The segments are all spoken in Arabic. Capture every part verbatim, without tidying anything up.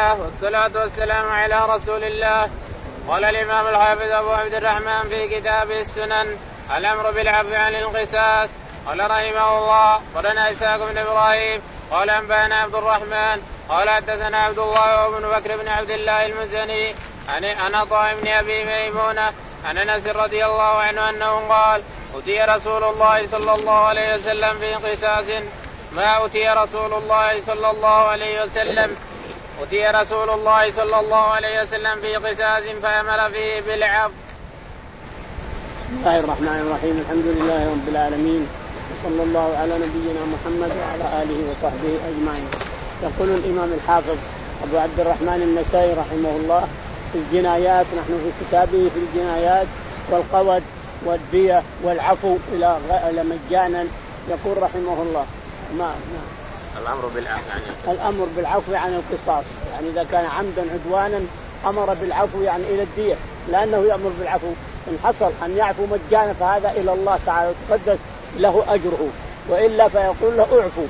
الله والصلاة والسلام على رسول الله. قال الإمام الحافظ أبو عبد الرحمن في كتابه السنن الأمر بالعفو عن القصاص. قال رحمه الله قرنا إسحاق بن إبراهيم قال أنبأنا عبد الرحمن قال حدثنا عبد الله وابن بكر بن عبد الله المزني عن عطاء بن أبي ميمونة عن أنس رضي الله عنه أنه قال أتي رسول الله صلى الله عليه وسلم في قصاص ما أتي رسول الله صلى الله عليه وسلم أتي رسول الله صلى الله عليه وسلم في قصاص فأمر فيه بالعفو. بسم الله الرحمن الرحيم. الحمد لله رب العالمين وصلى الله على نبينا محمد وعلى آله وصحبه أجمعين. يقول الإمام الحافظ أبو عبد الرحمن النسائي رحمه الله في الجنايات، نحن في كتابه في الجنايات والقود والدية والعفو إلى إلى مجانا. يقول رحمه الله ما ما الأمر بالعفو يعني الأمر بالعفو عن القصاص، يعني إذا كان عمدا عدوانا أمر بالعفو يعني إلى الدية، لأنه يأمر بالعفو. إن حصل أن يعفو مجانا فهذا إلى الله تعالى وتقدس له أجره، وإلا فيقول له اعفو.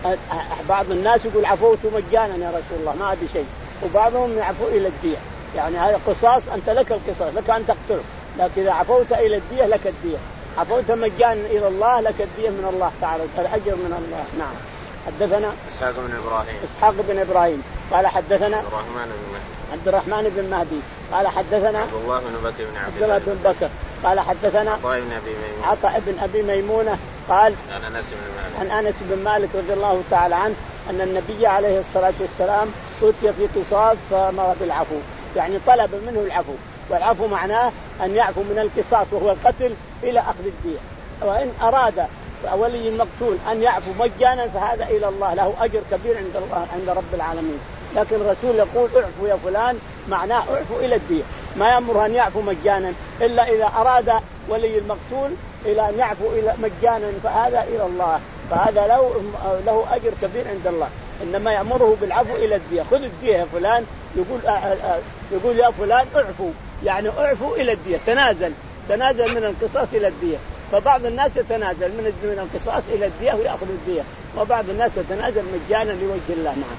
بعض الناس يقول عفوت مجانا يا رسول الله ما أدري شيء، وبعضهم يعفو إلى الدية، يعني هذا قصاص أنت لك القصاص لك أن تقتله، لكن إذا عفوت إلى الدية لك الدية، عفوت مجانا إلى الله لك الدية من الله تعالى، الأجر من الله. نعم. حدثنا إسحاق بن إبراهيم إسحاق بن إبراهيم قال حدثنا عبد الرحمن بن مهدي عبد الرحمن بن مهدي قال حدثنا عبد الله بن بكر بن عبد الله بن بكر قال حدثنا عطاء بن أبي ميمونة عطاء بن أبي ميمونة قال عن أنس بن مالك عن أنس بن مالك رضي الله تعالى عنه أن النبي عليه الصلاة والسلام أتي في قصاص فأمر بالعفو، يعني طلب منه العفو، والعفو معناه أن يعفو من القصاص وهو القتل إلى أخذ الدية. وإن أراد ولي المقتول أن يعفو مجانا فهذا إلى الله له أجر كبير عند الله عند رب العالمين، لكن الرسول يقول اعفو يا فلان معناه اعفو إلى الدية، ما يأمر أن يعفو مجانا إلا إذا أراد ولي المقتول إلى أن يعفو إلى مجانا فهذا إلى الله، فهذا له له أجر كبير عند الله. إنما يأمره بالعفو إلى الدية، خذ الدية يا فلان، يقول آآ آآ يقول يا فلان اعفو، يعني اعفو إلى الدية، تنازل تنازل من القصاص إلى الدية. فبعض الناس يتنازل من من القصاص إلى الدية ويأخذ الدية، وبعض الناس يتنازل مجانا لوجه الله. نعم.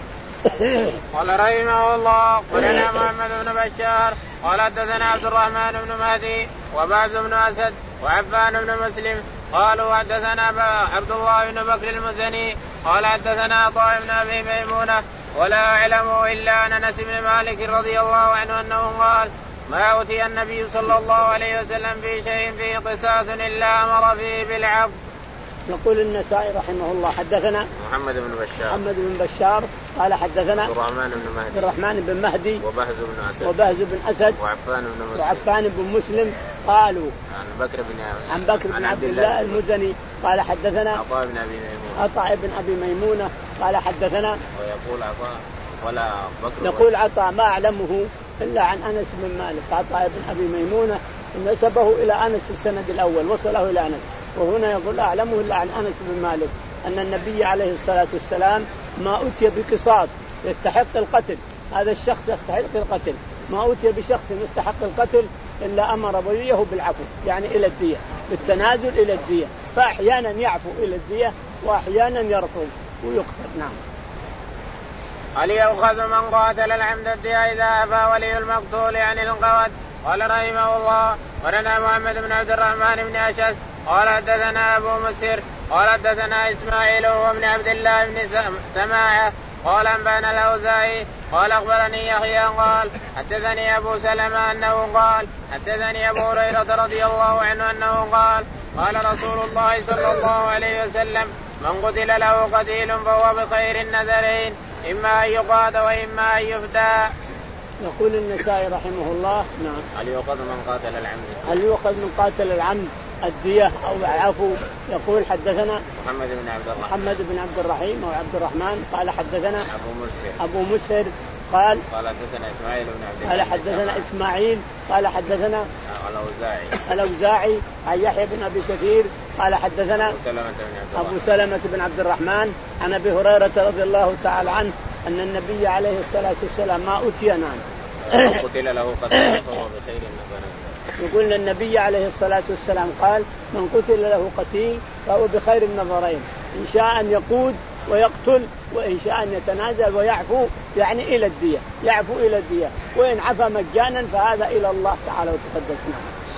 قال رحمه الله قلنا محمد بن بشار قال حدثنا عبد الرحمن بن مهدي وبعث بن أسد وعفان بن مسلم قالوا حدثنا عبد الله بن بكر المزني قال حدثنا عطاء بن أبي ميمونة ولا أعلمه إلا أن أنس بن مالك رضي الله عنه أنه قال ما أتي النبي صلى الله عليه وسلم في شيء فيه قصاص إلا أمر فيه بالعفو. يقول النسائي رحمه الله حدثنا محمد بن بشار محمد بن بشار قال حدثنا عبد الرحمن بن مهدي عبد الرحمن بن مهدي وبهز بن أسد وبهز بن أسد وعفان بن مسلم وعفان بن مسلم قالوا عن بكر بن عن بكر بن عبد الله المزني قال حدثنا عطاء بن أبي ميمونة عطاء بن أبي ميمونة قال حدثنا ويقول عطاء ولا بكر يقول عطاء ما أعلمه إلا عن أنس بن مالك. عطاء بن أبي ميمونة نسبه إلى أنس في السند الأول وصله إلى أنس، وهنا يقول أعلمه إلا عن أنس بن مالك أن النبي عليه الصلاة والسلام ما أتي بقصاص يستحق القتل، هذا الشخص يستحق القتل، ما أتي بشخص يستحق القتل إلا أمر وليه بالعفو، يعني إلى الدية، بالتنازل إلى الدية، فأحيانا يعفو إلى الدية وأحيانا يرفض ويقتل. نعم. هل يؤخذ من قاتل العمد الدية إذا عفا ولي المقتول عن القود؟ قال رحمه الله ولنا محمد بن عبد الرحمن بن أشد قال حدثنا أبو مسهر قال حدثنا إسماعيل وابن عبد الله بن سماعة قال أنبأنا الأوزاعي قال أخبرني يحيى قال حدثني أبو سلمة أنه قال حدثني أبو هريرة رضي الله عنه أنه قال قال رسول الله صلى الله عليه وسلم من قتل له قتيل فهو بخير النذرين إما أن يقاد وإما أن يفدى. يقول النسائي رحمه الله نعم. هل يؤخذ من قاتل العمد؟ هل يؤخذ من قاتل العمد الدية أو العفو؟ يقول حدثنا محمد بن عبد الرحمن محمد بن عبد الرحيم أو عبد الرحمن قال حدثنا أبو مسهر أبو مسهر قال قال حدثنا إسماعيل بن عبد الله قال حدثنا إسماعيل قال حدثنا الأوزاعي الأوزاعي عن يحيى بن أبي كثير قال حدثنا أبو سلمة بن عبد أبو سلمة بن عبد الرحمن عن أبي هريرة رضي الله تعالى عنه أن النبي عليه الصلاة والسلام ما أتي نان قتل له قتل فهو بخير النظرين. يقول النبي عليه الصلاة والسلام قال من قتل له قتيل فهو بخير النظرين، إن شاء أن يقود ويقتل، وإن شاء أن يتنازل ويعفو يعني إلى الدية، يعفو إلى الدية، وإن عفى مجانا فهذا إلى الله تعالى وتقدسنا.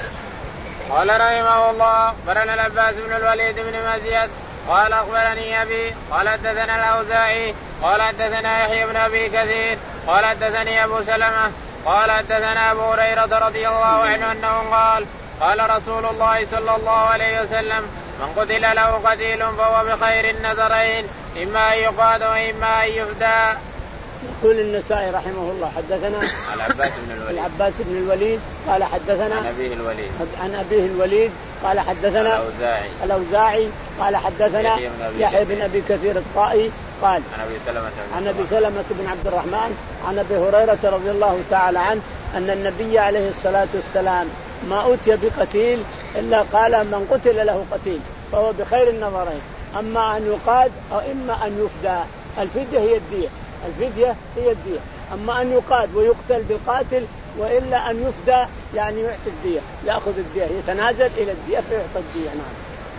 قال رحمه الله أخبرنا العباس بن الوليد بن مزيد قال أخبرني أبي قال حدثنا الأوزاعي قال حدثنا يحيى بن أبي كثير قال حدثني أبو سلمة قال حدثنا أبو هريرة رضي الله عنه أنه قال قال رسول الله صلى الله عليه وسلم من قتل له قتيل فهو بخير النظرين إما أن يقاد وإما أن يفدى. يقول النسائي رحمه الله حدثنا العباس بن الوليد العباس بن الوليد قال حدثنا عن أبيه الوليد عن أبيه الوليد قال حدثنا الأوزاعي الأوزاعي قال حدثنا يحيى بن أبي كثير الطائي قال عن أبي سلمة عن أبي سلمة بن عبد الرحمن عن أبي هريرة رضي الله تعالى عنه أن النبي عليه الصلاة والسلام ما أوتي بقتيل إلا قال من قتل له قتيل فهو بخير النظرين، أما أن يقاد أو إما أن يفدى. الفدية هي الدية، الفدية هي الدية، أما أن يقاد ويقتل بالقاتل وإلا أن يفدى يعني يعطي الدية، يأخذ الدية، يتنازل إلى الدية فيعطي الدية. نعم.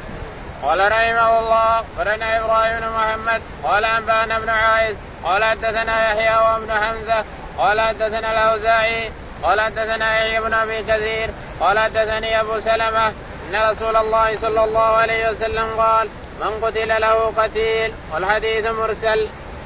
قال رحمه الله قرنا إبراهيم بن محمد قال أنبأنا ابن عائذ قال حدثنا يحيى وابن حمزة قال حدثنا الأوزاعي قال حدثنا يحيى بن أبي كثير قال حدثني أبو سلمة إن رسول الله صلى الله عليه وسلم قال من قتل له قتيل. والحديث مرسل.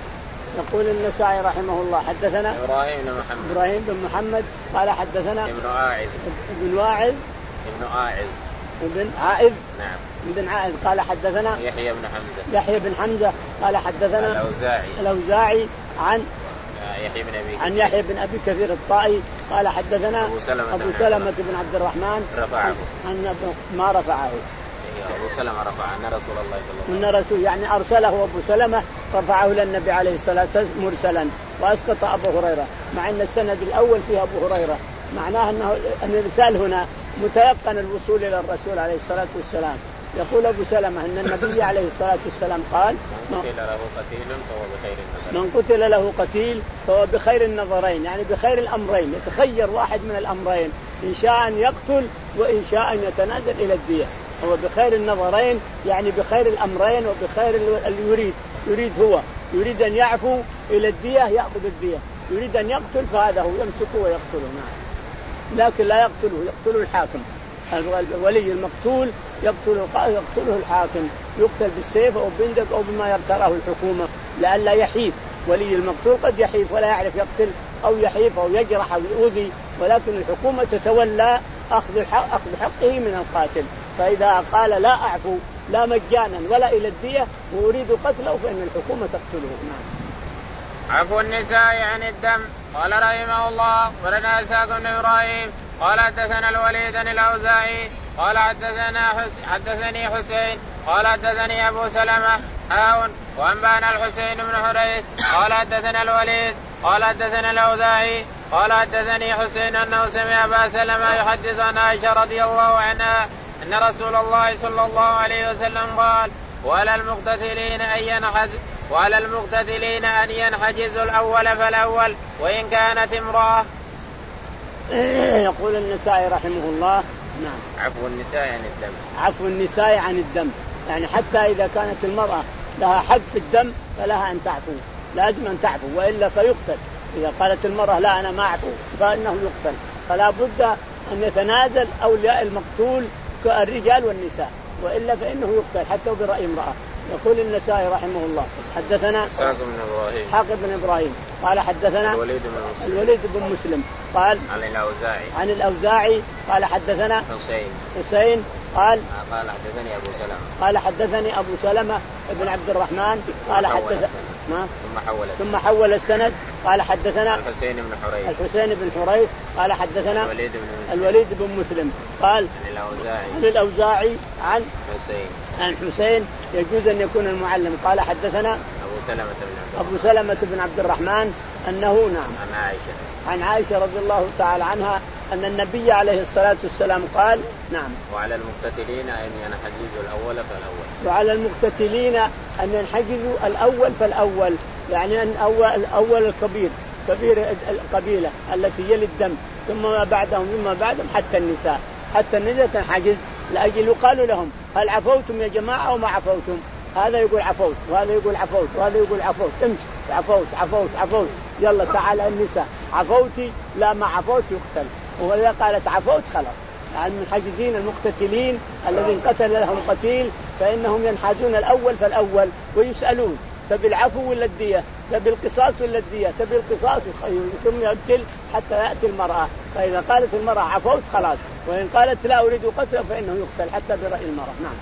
يقول النسائي رحمه الله حدثنا إبراهيم بن محمد إبراهيم بن محمد قال حدثنا ابن عائذ ابن واعظ ابن عائذ ابن عائذ نعم ابن عائذ قال حدثنا يحيى بن حمزة يحيى بن حمزة قال حدثنا الأوزاعي الأوزاعي عن يحيى بن أبي عن يحيى بن أبي كثير الطائي قال حدثنا أبو سلمة, أبو سلمة بن عبد الرحمن رفعه عن ما رفعه أبو سلمة رفع أن رسول الله صلى الله عليه وسلم من رسول يعني أرسله أبو سلمة رفعه للنبي عليه الصلاة والسلام مرسلا وأسقط أبو هريرة، مع أن السند الأول فيه أبو هريرة، معناه أنه الإرسال هنا متيقن الوصول إلى الرسول عليه الصلاة والسلام. يقول أبو سلمة أن النبي عليه الصلاة والسلام قال من قتل له قتيل فهو بخير النظرين من قتل له قتيل فهو بخير النظرين، يعني بخير الأمرين، يتخير واحد من الأمرين، إن شاء أن يقتل وإن شاء أن يتنازل إلى الدية. هو بخير النظرين يعني بخير الأمرين وبخير اللي يريد يريد هو يريد أن يعفو إلى الدية يأخذ الدية، يريد أن يقتل فهذا هو يمسكه ويقتله. نعم. لكن لا يقتله، يقتله الحاكم، الولي المقتول يقتله يقتله الحاكم، يقتل بالسيف أو بندق أو بما يرتره الحكومة لئلا يحيف. ولي المقتول قد يحيف ولا يعرف يقتل أو يحيف أو يجرح أو يؤذي، ولكن الحكومة تتولى أخذ الحق أخذ حقه من القاتل. فإذا قال لا أعفو لا مجانا ولا إلى الدية وأريد قتله فإن الحكومة تقتله. نعم. عفو النساء عن الدم. قال رحمه الله ورنا إسحاق بن إبراهيم قال حدثنا الوليد بن الأوزاعي قال حدثنا حدثني حسين قال حدثني أبو سلمة هاون وأنبأنا الحسين بن حريث قال حدثنا الوليد قال حدثنا الأوزاعي قال حدثني حسين أنه سمع أبا سلمة يحدث عن عائشة رضي الله عنها أن رسول الله صلى الله عليه وسلم قال وعلى المقتتلين أن ينحز وعلى المقتتلين أن ينحجزوا الأول فالأول وإن كانت امرأة. يقول النسائي رحمه الله نعم. عفو النساء عن الدم. عفو النساء عن الدم يعني حتى إذا كانت المرأة لها حق في الدم فلها أن تعفو، لازم أن تعفو وإلا فيقتل. إذا قالت المرأة لا أنا ما أعفو فإنه يقتل، فلا بد أن يتنازل أولياء المقتول كالرجال والنساء، وإلا فإنه يقتل حتى برأي امرأة. يقول النسائي رحمه الله حدثنا إسحاق بن إبراهيم إسحاق بن إبراهيم قال حدثنا الوليد بن مسلم الوليد بن مسلم قال عن الأوزاعي عن الأوزاعي قال حدثنا حسين حسين قال قال حدثني أبو سلمة قال حدثني أبو سلمة بن عبد الرحمن قال حدث ما ثم حول ثم حول السند قال حدثنا الحسين بن حريث الحسين بن حريث قال حدثنا الوليد بن مسلم الوليد بن مسلم قال عن الأوزاعي عن الأوزاعي عن حسين عن حسين يجوز أن يكون المعلم قال حدثنا أبو سلمة بن أبو سلمة بن عبد الرحمن أنه نعم عن عائشة عن عائشة رضي الله تعالى عنها أن النبي عليه الصلاة والسلام قال نعم وعلى المقتتلين أن ينحجزوا الأول فالأول وعلى المقتتلين أن ينحجزوا الأول فالأول يعني أن أول الأول الكبير كبير القبيلة التي يلي الدم ثم ما بعدهم ثم بعدهم حتى النساء حتى النساء تنحجز لأجل يقال لهم هل عفوتم يا جماعة أو ما عفوتم؟ هذا يقول عفوت وهذا يقول عفوت وهذا يقول عفوت، امشي عفوت عفوت عفوت، يلا تعال النساء عفوتي، لا ما عفوت يقتل. وإذا قالت عفوت خلاص، يعني من حاجزين المقتتلين الذين قتل لهم قتيل فإنهم ينحازون الأول فالأول ويسألون تبي العفو ولا الدية، تبي القصاص ولا الدية، تبي القصاص ثم يقتل حتى يأتي المرأة. فإذا قالت المرأة عفوت خلاص، وإن قالت لا أريد قتله فإنه يقتل حتى برأي المرأة. نعم.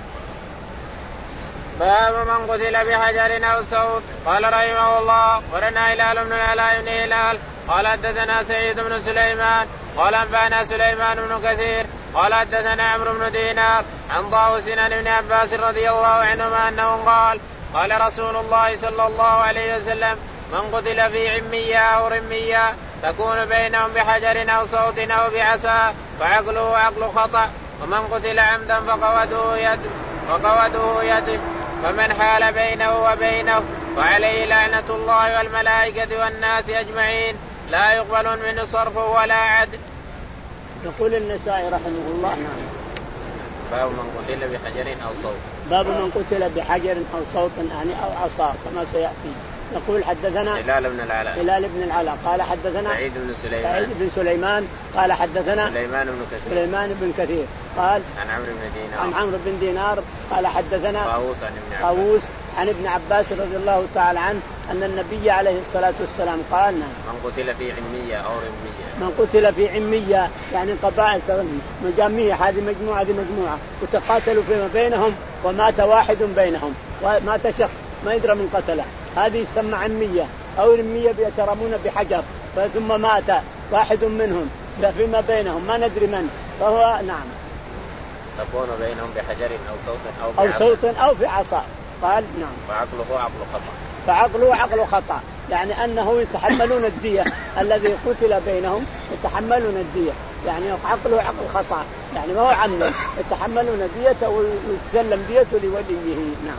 باب من قتل بحجر أو صوت. قال رحمه الله ولنا هلال بن العلاء بن هلال قال حدثنا سعيد بن سليمان قال أنبأنا سليمان بن كثير قال حدثنا عمرو بن دينار عن طاووس عن ابن عباس رضي الله عنهما أنه قال قال رسول الله صلى الله عليه وسلم من قتل في عمية أو رمية تكون بينهم بحجر أو صوت أو بعصا فعقله عقل خطأ، ومن قتل عمدا فقوده يد فقوده يده، فمن حال بينه وبينه فعليه لعنة الله والملائكة والناس أجمعين لا يقبل منه صرف ولا عدل. يقول النسائي رحمه الله. نعم. باب من قتل بحجر أو صوت. باب من قتل بحجر أو صوت يعني أو عصا كما سيأتي. يقول حدثنا هلال بن العلاء هلال بن العلاء قال حدثنا سعيد بن سليمان سعيد بن سليمان قال حدثنا سليمان بن كثير سليمان بن كثير قال عن عمرو بن دينار عن عمرو بن دينار قال حدثنا طاووس عن ابن عباس طاووس عن ابن عباس رضي الله تعالى عنه أن النبي عليه الصلاة والسلام قال من قتل في عمية أو رمية من قتل في عمية يعني قبائل مجامية، هذه مجموعة هذه مجموعة وتقاتلوا فيما بينهم ومات واحد بينهم ومات شخص ما يدرى من قتله، هذه يسمى عمية أو رمية بيترمون بحجر ثم مات واحد منهم فيما بينهم ما ندري من، فهو نعم تكون بينهم بحجر أو صوت أو, أو صوت أو في عصا. قال نعم فعقله عقل خطأ فعقله عقل خطأ يعني أنه يتحملون الدية الذي قتل بينهم يتحملون الدية، يعني عقله عقل خطأ يعني ما هو عمد، يتحملون الدية ويتسلم ديته لوليه. نعم.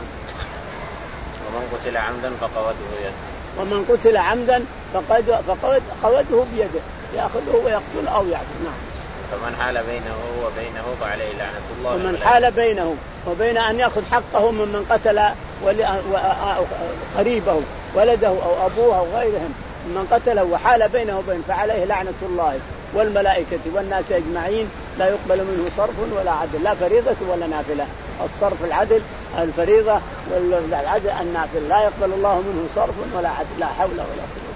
ومن قتل عمدا فقوده يده ومن قتل عمدا فقد فقد قوده بيده يأخذه ويقتل أو يعفو. نعم. فمن حال بينه وبينه فعليه لعنة الله. ومن حال بينه وبين أن يأخذ حقه ممن قتل قريبه ولده أو أبوه أو غيرهم من قتله وحال بينه وبين فعليه لعنة الله والملائكة والناس أجمعين لا يقبل منه صرف ولا عدل، لا فريضة ولا نافلة. الصرف العدل الفريضة والعدل النافل، لا يقبل الله منه صرف ولا عدل، لا حول ولا قوة.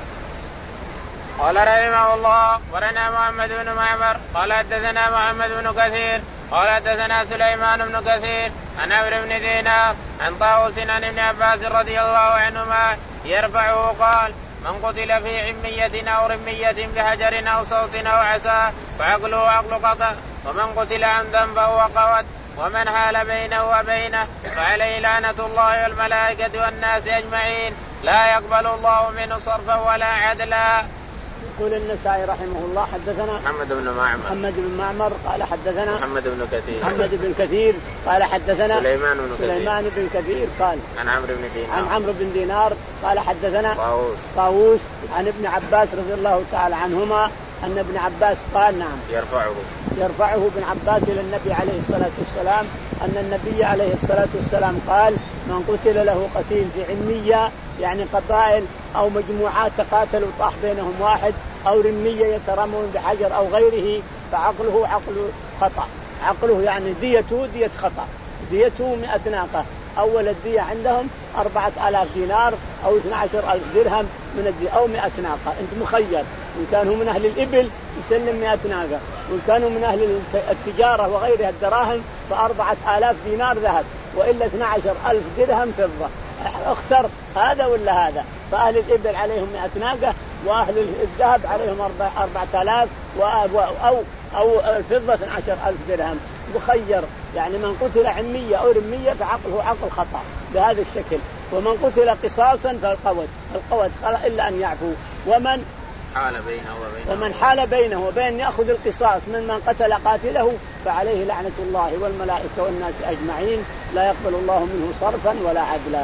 قال رحمه الله ورنا محمد بن معمر قال حدثنا محمد بن كثير قال حدثنا سليمان بن كثير عن عمرو بن دينار عن طاووس عن ابن عباس رضي الله عنهما يرفعه قال من قتل في عمية أو رمية بحجر أو صوت أو عصا فعقله عقل قطع، ومن قتل عمدا فهو قوت، ومن حال بينه وبينه فعليه لعنة الله والملائكة والناس أجمعين لا يقبل الله منه صرفا ولا عدلا. يقول النسائي رحمه الله حدثنا محمد بن معمر محمد بن معمر قال حدثنا محمد بن كثير محمد بن كثير قال حدثنا سليمان بن كثير سليمان بن كثير قال عن عمرو بن دينار عن عمرو بن دينار قال حدثنا طاووس طاووس عن ابن عباس رضي الله تعالى عنهما أن ابن عباس قال نعم يرفعه يرفعه ابن عباس إلى النبي عليه الصلاة والسلام أن النبي عليه الصلاة والسلام قال من قتل له قتيل في عمية يعني قبائل أو مجموعات تقاتلوا طاح بينهم واحد أو رمية يترمون بحجر أو غيره فعقله عقل خطأ، عقله يعني ديته دية خطأ، ديته مئة ناقة، أول الدية عندهم أربعة آلاف دينار أو اثنى عشر ألف درهم من الدية أو مئة ناقة، أنت مخير إن كانوا من أهل الإبل يسلم مئة ناقة، وإن كانوا من أهل التجارة وغيرها الدراهم فأربعة آلاف دينار ذهب وإلا اثنى عشر ألف درهم فضة، اختر هذا ولا هذا، فأهل الإبل عليهم مئة ناقة وأهل الذهب عليهم أربعة آلاف أو أو الفضة اثنى عشر ألف درهم، مخير يعني من قتل عمية أو رمية فعقله عقل خطأ بهذا الشكل، ومن قتل قصاصا فالقوت القوت إلا أن يعفو، ومن حال بينه وبينه ومن حال بينه وبين يأخذ القصاص من من قتل قاتله فعليه لعنة الله والملائكة والناس أجمعين لا يقبل الله منه صرفا ولا عدلا.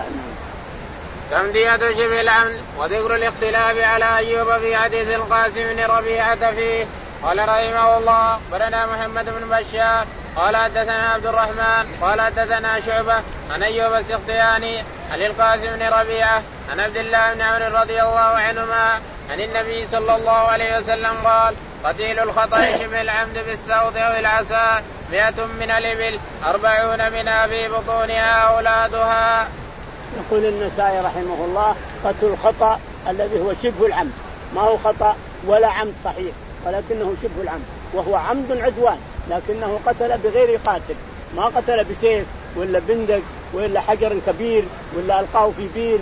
كم دية شبه العمد وذكر الاختلاف على أيوب في حديث القاسم بن ربيعة فيه. قال رحمه الله بلنا محمد بن بشار قال حدثنا عبد الرحمن قال حدثنا شعبة عن أيوب السختياني عن القاسم بن ربيعة عن عبد الله بن عمرو رضي الله عنهما عن النبي صلى الله عليه وسلم قال قتيل الخطأ شبه العمد بالسوط أو العصا مئة من الإبل أربعون منها في بطونها أولادها. يقول النسائي رحمه الله قتل الخطأ الذي هو شبه العمد، ما هو خطأ ولا عمد صحيح ولكنه شبه العمد، وهو عمد عدوان لكنه قتل بغير قاتل، ما قتل بسيف ولا بندق ولا حجر كبير ولا ألقاه في بير.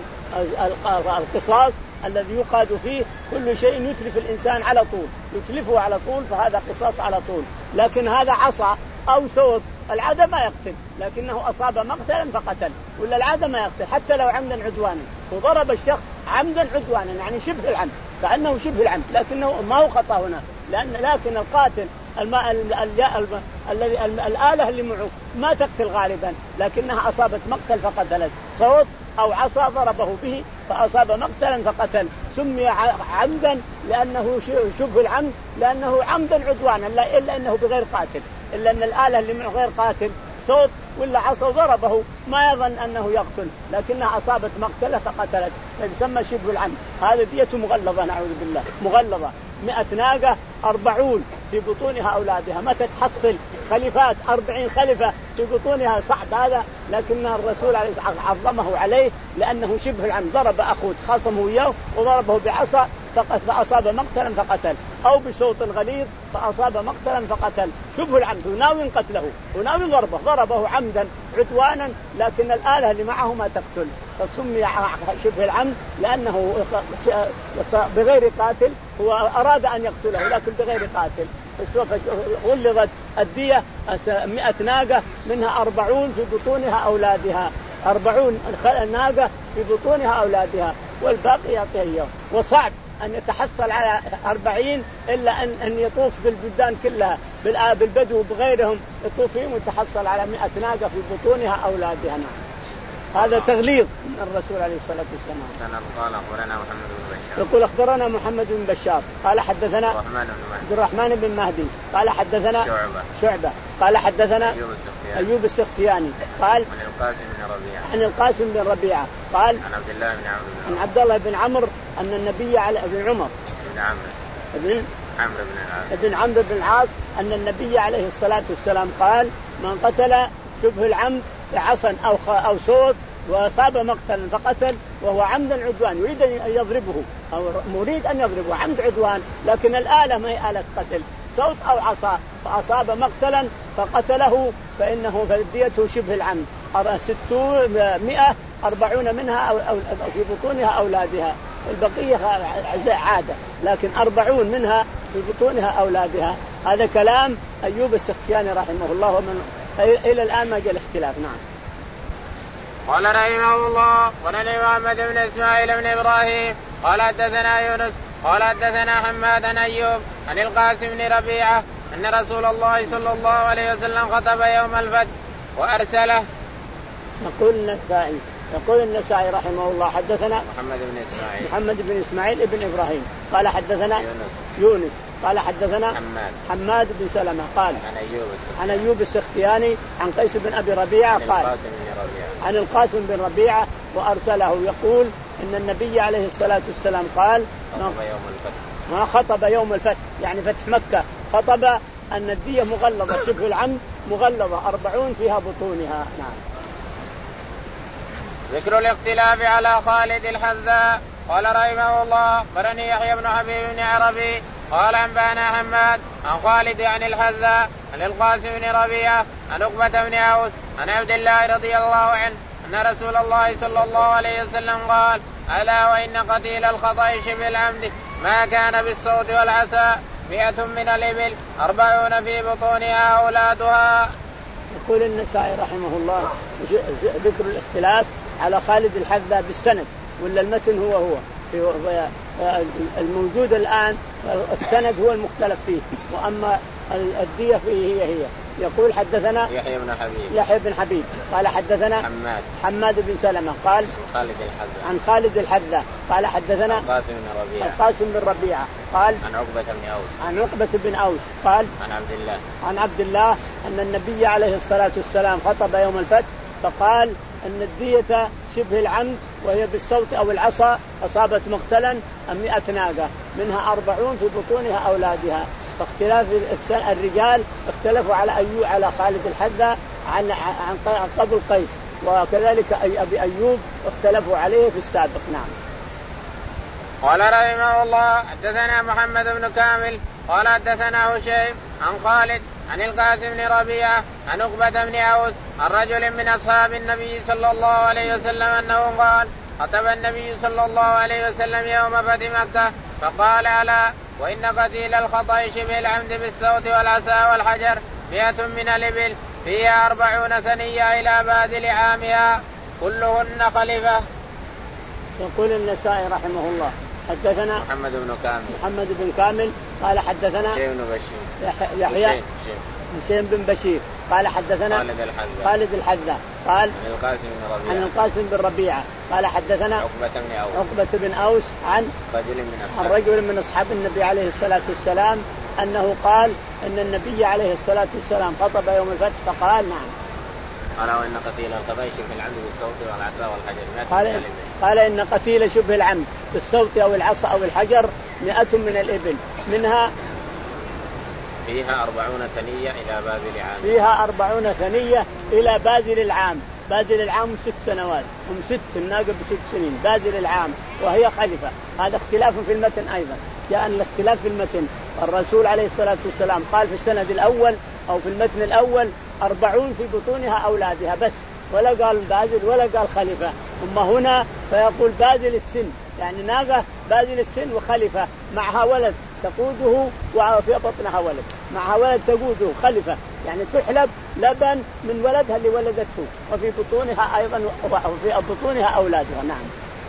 القصاص الذي يقاد فيه كل شيء يتلف الإنسان على طول، يتلفه على طول، فهذا قصاص على طول. لكن هذا عصا أو صوت العادة ما يقتل، لكنه أصاب مقتلا فقتل، ولا العادة ما يقتل حتى لو عمدا عدوانا، وضرب الشخص عمدا عدوانا يعني شبه العمد كأنه شبه العمد، لكنه ما هو خطأ هنا، لأن لكن القاتل الماء الذي الآلة اللي معه ما تقتل غالبا، لكنها أصابت مقتل فقتلت، صوت أو عصا ضربه به فأصاب مقتلا فقتل، سمي عمدا لأنه شبه العمد، لأنه عمدا عدوانا إلا أنه بغير قاتل، إلا أن الآلة اللي معه غير قاتل، صوت ولا عصا ضربه ما يظن أنه يقتل، لكنها أصابت مقتله فقتلت، فيسمى شبه العمد. هذا دية مغلظة نعوذ بالله، مغلظة مئة ناقة أربعون في بطونها أولادها، متى تحصل خليفات أربعين خليفة في بطونها صعب هذا، لكن الرسول عليه الصلاة والسلام عظمه عليه لأنه شبه العمد، ضرب أخوه خاصمه وياه وضربه بعصا فأصاب مقتلا فقتل، أو بصوت غليظ فأصاب مقتلا فقتل، شبه العمد وناوي قتله وناوي ضربه، ضربه عمدا عدوانا لكن الآلة اللي معه ما تقتل، فسمي شبه العمد لأنه بغير قاتل، هو أراد أن يقتله لكن بغير قاتل. غلظت الدية مئة ناقة منها أربعون في بطونها أولادها، أربعون ناقة في بطونها أولادها والباقي يعطيه. وصعب أن يتحصل على أربعين إلا أن أن يطوف بالبلدان كلها بالبدو وبغيرهم يطوف فيهم ويتحصل على مئة ناقة في بطونها أولادها. هذا تغليظ من الرسول عليه الصلاة والسلام. قال أخبرنا محمد بن بشار. يقول أخبرنا محمد بن بشار قال حدثنا عبد الرحمن بن مهدي قال حدثنا شعبة, شعبة قال حدثنا أيوب السختياني, أيوب السختياني قال عن القاسم بن ربيعة عن القاسم بن ربيعة قال عن عبد الله بن عمرو عن عبد الله بن عمرو أن النبي على ابن عمر بن عمرو ابن عمرو بن العاص ابن عمرو بن العاص أن النبي عليه الصلاة والسلام قال من قتل شبه العمد بعصا أو أو صوت وأصاب مقتلا فقتل وهو عمدا عدوان يريد أن يضربه أو مريد أن يضربه عمد عدوان، لكن الآلة ما هي آلة قتل، صوت أو عصا فأصاب مقتلا فقتله فإنه فديته شبه العمد ستمائة أربعون منها أو في بطونها أولادها، البقية عادة لكن أربعون منها في بطونها أولادها. هذا كلام أيوب السختياني رحمه الله، ومن إلى الآن ما جاء الاختلاف. نعم. قال رحمه الله ولنا محمد بن إسماعيل بن إبراهيم قال حدثنا يونس قال حدثنا حماد عن أيوب عن القاسم بن ربيعة أن رسول الله صلى الله عليه وسلم خطب يوم الفتح وأرسله. يقول النسائي يقول النسائي رحمه الله حدثنا محمد بن إسماعيل محمد بن إسماعيل ابن إبراهيم قال حدثنا يونس, يونس قال حدثنا حماد, حماد بن سلمة قال عن أيوب عن أيوب السختياني عن قيس بن أبي ربيعة قال عن القاسم بن ربيعة وأرسله يقول إن النبي عليه الصلاة والسلام قال خطب يوم الفتح ما خطب يوم الفتح يعني فتح مكة، خطب أن الدية مغلظة شبه العمد مغلظة أربعون فيها بطونها. نعم. ذكر الاختلاف على خالد الحذاء. قال رحمه الله برني يحيى بن حبيب بن عربي قال أنبانا حماد عن خالد عن الحذاء عن القاسم بن ربيعة عن عقبة بن عوس عن عبد الله رضي الله عنه أن رسول الله صلى الله عليه وسلم قال ألا وإن قتيل الخطأ شبه العمد ما كان بالصوت والعصا مئة من الإبل أربعون في بطونها أولادها. يقول النسائي رحمه الله ذكر الاختلاف على خالد الحذاء بالسند ولا المتن هو هو الموجود الآن، السند هو المختلف فيه، وأما الدية فيه هي هي. يقول حدثنا يحيى بن حبيب يحيى بن حبيب قال حدثنا حماد حماد بن سلمة قال خالد الحذاء عن خالد الحذاء قال حدثنا القاسم بن ربيعة القاسم بن ربيعة قال عن عقبة بن أوس عن عقبة بن أوس قال عن عبد الله عن عبد الله أن النبي عليه الصلاة والسلام خطب يوم الفتح فقال أن الدية شبه العمد وهي بالصوت أو العصا أصابت مقتلا أم مئة ناقة منها أربعون في بطونها أولادها. فاختلاف الرجال اختلفوا على أيوب على خالد الحذاء عن عن قبل قيس، وكذلك أبي أيوب اختلفوا عليه في السابق. نعم. قال رحمه الله حدثنا محمد بن كامل قال حدثنا هشيم عن خالد عن القاسم بن ربيعة عن عقبة بن أوس عن رجل من أصحاب النبي صلى الله عليه وسلم أنه قال خطب النبي صلى الله عليه وسلم يوم فتح مكة فقال ألا وإن قتيل الخطأ شبه العمد بالصوت والعصا والحجر مئة من الإبل فيها أربعون ثنية إلى بادل عامها كلهن خلفة. يقول النسائي رحمه الله حدثنا محمد بن كامل محمد بن كامل قال حدثنا هشيم بن بشير يحيى هشيم بن بشير قال حدثنا خالد الحذاء خالد الحذاء قال عن القاسم بن ربيعة عن القاسم بن ربيعة قال حدثنا عقبة بن أوس عقبة بن أوس عن رجل من أصحاب عن رجل من أصحاب النبي عليه الصلاة والسلام أنه قال أن النبي عليه الصلاة والسلام خطب يوم الفتح فقال نعم قال وإن قتيل الخطأ شبه العمد بالصوت والعصا والحجر قال, قال إن قتيل شبه العمد بالصوت أو العصا أو الحجر مئة من الإبل منها فيها أربعون ثنية إلى بازل العام فيها أربعون ثنية إلى بازل العام. بازل العام ست سنوات هم ست الناقة بست سنين بازل العام وهي خلفة. هذا اختلاف في المتن أيضا جاء الاختلاف في المتن. الرسول عليه الصلاة والسلام قال في السند الأول أو في المتن الأول أربعون في بطونها أولادها بس ولا قال بازل ولا قال خلفة. أما هنا فيقول بازل السن يعني ناقة بازل السن وخلفة معها ولد تقوده وفي بطنها ولد معها ولد تقوده خلفة يعني تحلب لبن من ولدها اللي ولدته وفي بطونها أيضا وفي بطونها أولادها. نعم.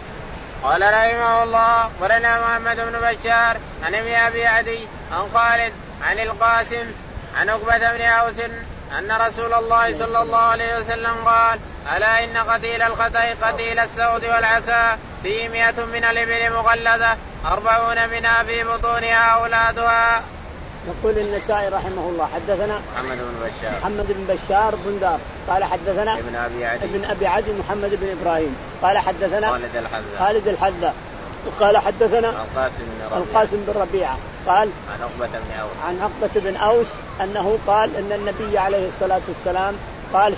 قال رحمه الله ولنا محمد بن بشار عن أبي عدي عن خالد عن القاسم عن عقبة بن أوس أن رسول الله صلى الله عليه وسلم قال ألا إن قتيل الخطأ قتيل السود والعسى فيه مئة من الإبل مغلظة أربعون منها في بطونها أولادها. يقول النسائي رحمه الله حدثنا محمد بن بشار محمد بن بشار بندار قال حدثنا ابن أبي عدي ابن أبي عدي محمد بن إبراهيم قال حدثنا خالد الحذاء خالد الحذاء قال حدثنا القاسم بن ربيعة القاسم بن ربيعة قال عن عقبة بن أوس عن عقبة بن أوس أنه قال أن النبي عليه الصلاة والسلام قال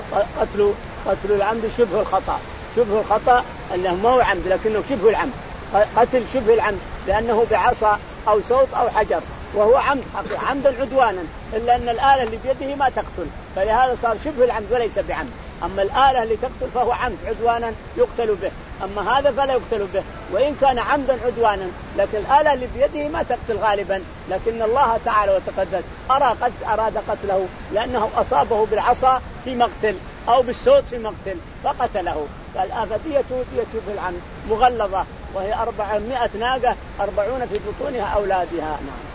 قتل قتل العمد شبه الخطأ. شبه الخطأ أنه ما هو عمد لكنه شبه العمد. قتل شبه العمد لأنه بعصا أو صوت أو حجر وهو عمد عمدا عدوانا إلا أن الآلة اللي بيده ما تقتل فلهذا صار شبه العمد وليس بعمد. أما الآلة اللي تقتل فهو عمد عدوانا يقتل به أما هذا فلا يقتل به وإن كان عمدا عدوانا لكن الآلة اللي بيده ما تقتل غالبا لكن الله تعالى وتقدس أرى قد أراد قتله لأنه أصابه بالعصا في مقتل أو بالصوت في مقتل فقتله. فالآفدية دية شبه العمد مغلظة وهي أربعمائة ناقة أربعون في بطونها أولادها. نعم.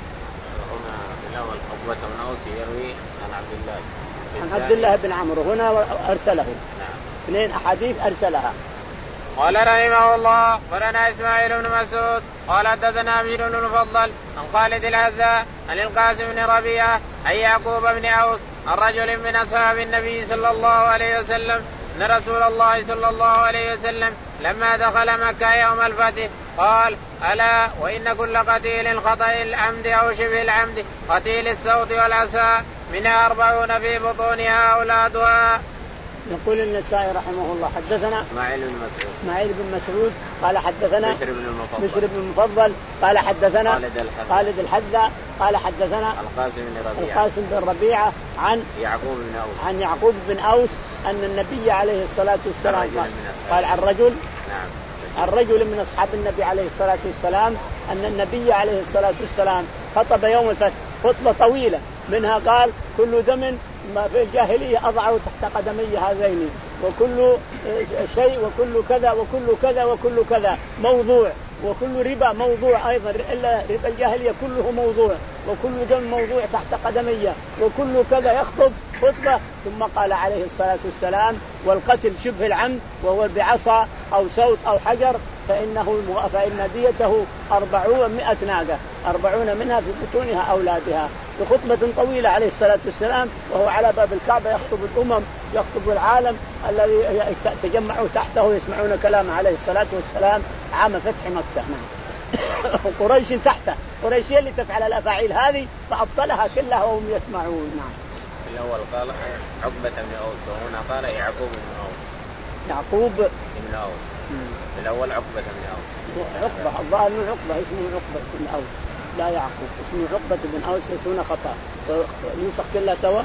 هنا الأول عقبة بن أوس يروي عن عبد الله عن عبد الله بن عمرو هنا أرسله نعم. اثنين أحاديث أرسلها. قال رحمه الله ولنا إسماعيل بن مسعود قال حدثنا بشر بن المفضل عن خالد الحذاء عن القاسم بن ربيعة عن يعقوب بن أوس عن رجل من أصحاب النبي صلى الله عليه وسلم أن رسول الله صلى الله عليه وسلم لما دخل مكة يوم الفتح قال ألا وإن كل قتيل خطأ العمد أو شبه العمد قتيل الصوت والعصا منها أربعون في بطونها أولادها. يقول النسائي رحمه الله حدثنا إسماعيل بن مسعود إسماعيل بن مسعود قال حدثنا بشر بن المفضل بشر بن المفضل قال حدثنا خالد الحذاء خالد الحذاء قال حدثنا القاسم بن ربيعة القاسم بن ربيعة عن يعقوب بن أوس عن يعقوب بن أوس أن النبي عليه الصلاة والسلام قال, قال عن رجل نعم عن رجل من أصحاب النبي عليه الصلاة والسلام أن النبي عليه الصلاة والسلام خطب يوم الفتح خطبة طويلة منها قال كل دم ما في الجاهلية أضعه تحت قدمي هذين وكل شيء وكل كذا وكل كذا وكل كذا موضوع وكل ربا موضوع أيضا، إلا ربا الجاهلية كله موضوع، وكل دم موضوع تحت قدميه، وكل كذا يخطب خطبة. ثم قال عليه الصلاة والسلام: والقتل شبه العمد وهو بعصا أو صوت أو حجر فإنه فإن ديته أربعون مئة ناقة، أربعون منها في بطونها أولادها. بخطبة طويلة عليه الصلاة والسلام وهو على باب الكعبة يخطب الأمم، يخطب العالم الذي تجمعوا تحته يسمعون كلامه عليه الصلاة والسلام عام فتح مكة. قريش تحته، قريش اللي تفعل الأفاعيل هذه فأبطلها كلها وهم يسمعون. نعم. الأول قال عقبة بن أوس، وهنا قال يعقوب بن أوس. يعقوب بن أوس. الأول عقبة بن أوس. عقبة الظاهر انه عقبة اسمه عقبة بن أوس، لا يعقوب، اسمه عقبة بن أوس، بس هنا خطأ ينسخ كلها سوا.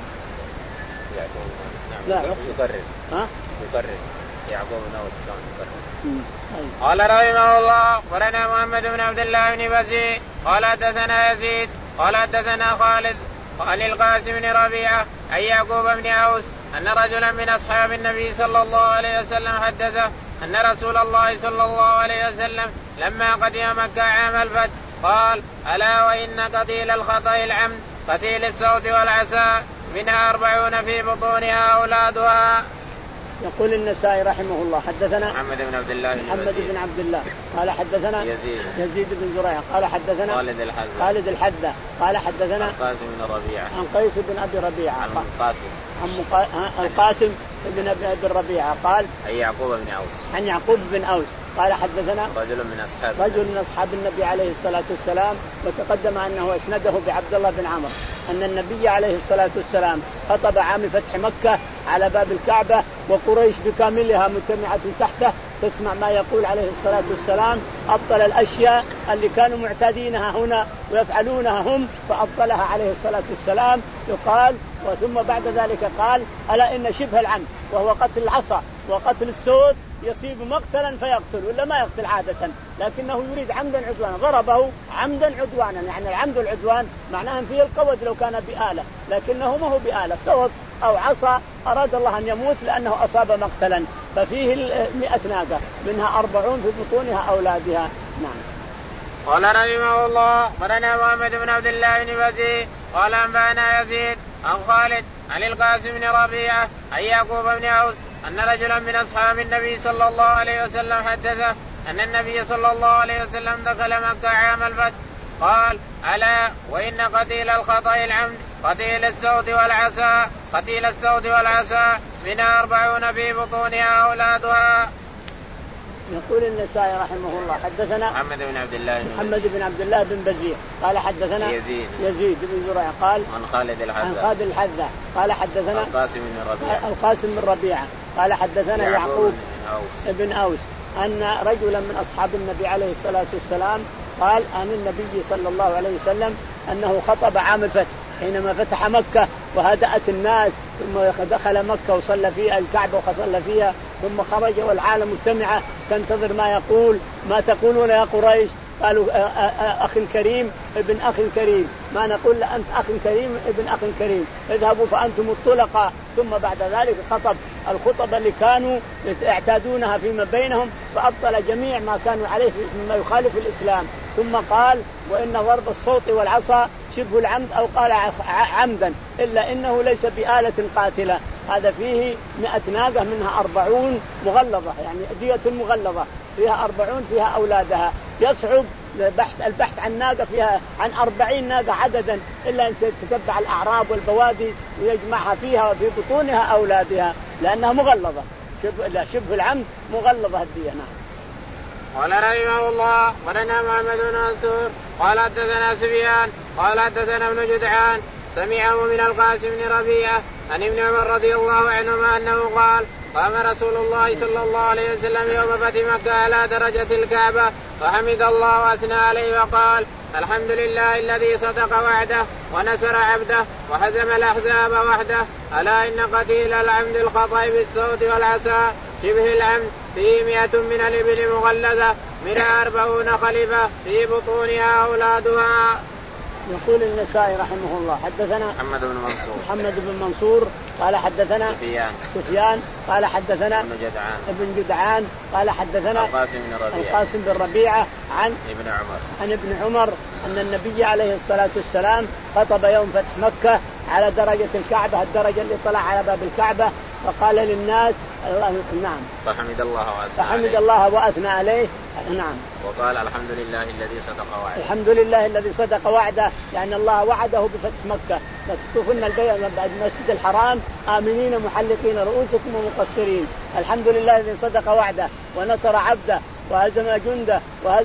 يعقوب. نعم. لا عقبة. يقرر. ها؟ يقرر. يعقوب بن أوس كان يقرر. قال رحمه الله: قرنا محمد بن عبد الله بن بزي قال حدثنا يزيد قال حدثنا خالد عن القاسم بن ربيعة عن يعقوب بن أوس أن رجلا من أصحاب النبي صلى الله عليه وسلم حدثه أن رسول الله صلى الله عليه وسلم لما قدم مكة عام الفتح قال: ألا وإن قتيل الخطأ العمد قتيل الصوت والعسى منها أربعون في بطونها أولادها. يقول النسائي رحمه الله: حدثنا محمد بن عبد الله محمد بن عبد الله قال حدثنا يزيد يزيد بن زريع قال حدثنا خالد الحذا خالد الحذا قال حدثنا القاسم بن ربيعة عن قيس بن أبي ربيعة عن القاسم عن مقا... القاسم بن أبي ربيعة قال عن يعقوب بن أوس عن يعقوب بن أوس قال حدثنا رجل من أصحاب رجل من أصحاب النبي عليه الصلاة والسلام، وتقدم أنه أسنده بعبد الله بن عمرو أن النبي عليه الصلاة والسلام خطب عام فتح مكة على باب الكعبة وقريش بكاملها مجتمعة تحته تسمع ما يقول عليه الصلاة والسلام. أبطل الأشياء اللي كانوا معتادينها هنا ويفعلونها هم فأبطلها عليه الصلاة والسلام. يقال وثم بعد ذلك قال: ألا إن شبه العمد وهو قتل العصا وقتل السود يصيب مقتلا فيقتل ولا ما يقتل عادة، لكنه يريد عمدا عدوانا، ضربه عمدا عدوانا. يعني العمد والعدوان معناه فيه القود لو كان بآلة، لكنه ما هو بآلة، صوت أو عصا أراد الله أن يموت لأنه أصاب مقتلا. ففيه مئة ناقة منها أربعون في بطونها أولادها. نعم. قال رحمه الله: قرنا محمد بن عبد الله بن بزي قال أنبأنا يزيد عن خالد عن القاسم بن ربيعة عن يعقوب بن أوس أن رجلا من أصحاب النبي صلى الله عليه وسلم حدثه أن النبي صلى الله عليه وسلم دخل مكة عام الفتح قال: ألا وإن قتيل الخطأ العمد قتيل الصوت والعسى قتيل الصوت والعسى منها أربعون في بطونها أولادها. يقول النسائي رحمه الله: حدثنا محمد بن عبد الله محمد بن عبد الله بن بزيع قال حدثنا يزيد يزيد بن زريع قال عن خالد الحذا عن خالد الحذا قال حدثنا القاسم بن ربيعة القاسم بن ربيعة قال حدثنا يعقوب بن أوس أن رجلا من أصحاب النبي عليه الصلاة والسلام قال عن النبي صلى الله عليه وسلم أنه خطب عام الفتح حينما فتح مكة وهدأت الناس، ثم دخل مكة وصلى فيها الكعبة وصلى فيها، ثم خرج والعالم مجتمعة تنتظر ما يقول. ما تقولون يا قريش؟ قالوا أخي الكريم ابن أخي الكريم. ما نقول لأنت أخي الكريم ابن أخي الكريم، اذهبوا فأنتم الطلقاء. ثم بعد ذلك خطب الخطب اللي كانوا يعتادونها فيما بينهم فأبطل جميع ما كانوا عليه مما يخالف الإسلام. ثم قال: وإن ضرب الصوت والعصا شبه العمد، أو قال عمدا، إلا إنه ليس بآلة قاتلة. هذا فيه مئة ناقة منها أربعون مغلظة، يعني دية مغلظة فيها أربعون فيها أولادها. يصعب البحث, البحث عن ناقة فيها عن أربعين ناقة عددا إلا أن تتبع الأعراب والبوادي ويجمعها فيها وفي بطونها أولادها لأنها مغلظة. شبه, لا شبه العمد مغلظة الدية. نعم. قال رحمه الله: قرنا محمد بن منصور قال حدثنا سفيان قال حدثنا ابن جدعان سمعه من القاسم بن ربيعة عن ابن عمر رضي الله عنهما أنه قال: قام رسول الله صلى الله عليه وسلم يوم فتح مكة على درجة الكعبة فحمد الله وأثنى عليه وقال: الحمد لله الذي صدق وعده ونصر عبده وهزم الأحزاب وحده. ألا إن قتيل العمد الخطأ بالصوت والعسى شبه العمد فيه مئة من الإبل مغلظة منها أربعون خليفة في بطونها أولادها. يقول النسائي رحمه الله حدثنا محمد بن منصور محمد بن منصور قال حدثنا سفيان سفيان قال حدثنا ابن جدعان ابن جدعان قال حدثنا القاسم بن ربيعة القاسم بن ربيعة عن ابن عمر عن ابن عمر أن النبي عليه الصلاة والسلام خطب يوم فتح مكة على درجة الكعبة، الدرجة اللي طلع على باب الكعبة، فقال للناس الله نعم فحمد الله وأثنى فحمد عليه الله وأثنى عليه نعم وقال الحمد لله الذي صدق وعده الحمد لله الذي صدق وعده، يعني الله وعده بفتح مكة لتطوفن المسجد الحرام آمنين محلقين رؤوسكم ومقصرين. الحمد لله الذي صدق وعده ونصر عبده وهزم جنده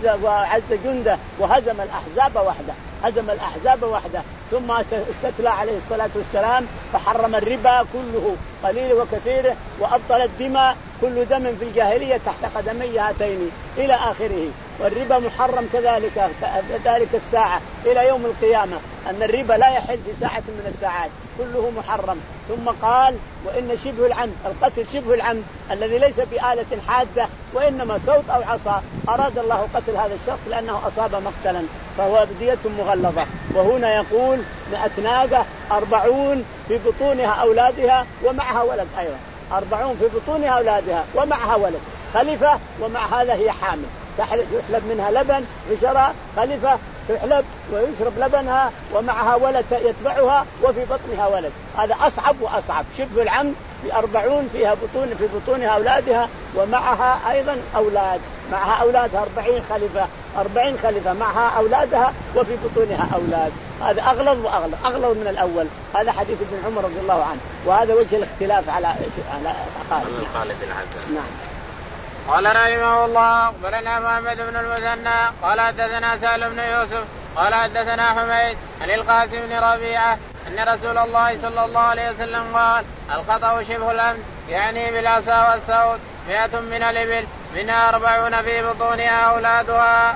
وعز جنده وهزم الأحزاب وحده هزم الأحزاب وحده. ثم استتلى عليه الصلاة والسلام فحرم الربا كله قليل وكثيره وأبطل الدماء كل دم في الجاهلية تحت قدمي هاتين إلى آخره. والربا محرم كذلك ذلك الساعة إلى يوم القيامة، أن الربا لا يحل في ساعة من الساعات كله محرم. ثم قال وإن شبه العمد القتل شبه العمد الذي ليس بآلة حادة وإنما صوت أو عصا أراد الله قتل هذا الشخص لأنه أصاب مقتلا فهو بدية مغلظة. وهنا يقول مئة ناقة أربعون في بطونها أولادها ومعها ولد أيضا أربعون في بطونها أولادها ومعها ولد خليفة ومع هذا هي حامل يحلب منها لبن عشرة خليفة تحلب ويشرب لبنها ومعها ولد يتبعها وفي بطنها ولد. هذا أصعب وأصعب. شبه العمد بأربعون فيها بطون في بطونها أولادها ومعها أيضا أولاد معها أولادها أربعين خليفة أربعين خليفة معها أولادها وفي بطونها أولاد. هذا أغلظ وأغلظ أغلظ من الأول. هذا حديث ابن عمر رضي الله عنه وهذا وجه الاختلاف على على خالد بن عبد. نعم. قال رحمه الله أخبرنا محمد بن المثنى قال حدثنا سهل بن يوسف قال حدثنا حميد عن القاسم بن ربيعة أن رسول الله صلى الله عليه وسلم قال الخطأ شبه الأمد يعني بالعصا والصوت مئة من الإبل منها أربعون في بطونها أولادها.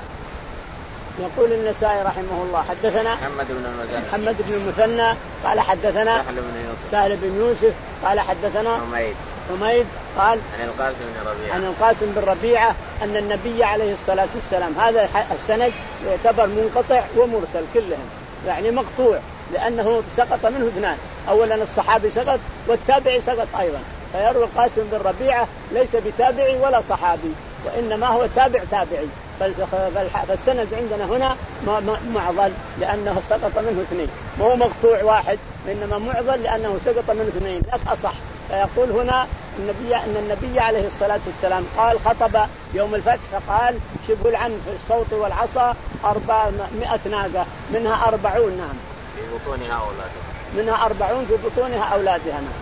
يقول النسائي رحمه الله حدثنا محمد بن المثنى محمد بن المثنى قال حدثنا سهل بن يوسف سهل بن يوسف قال حدثنا حميد حميد قال عن القاسم بن ربيعة عن القاسم بن ربيعة أن النبي عليه الصلاة والسلام هذا السند يعتبر منقطع ومرسل كلهم يعني مقطوع لأنه سقط منه اثنان. أولا الصحابي سقط والتابعي سقط أيضا فيروي القاسم بن ربيعة ليس بتابعي ولا صحابي وإنما هو تابع تابعي فالسند عندنا هنا معضل لأنه سقط منه اثنين وهو مقطوع واحد إنما معضل لأنه سقط منه اثنين لك أصح. فيقول هنا النبي أن النبي عليه الصلاة والسلام قال خطب يوم الفتح فقال شبه العمد في الصوت والعصا أربعمائة ناقة منها أربعون نعم في بطونها أولادها منها أربعون في بطونها أولادها نعم.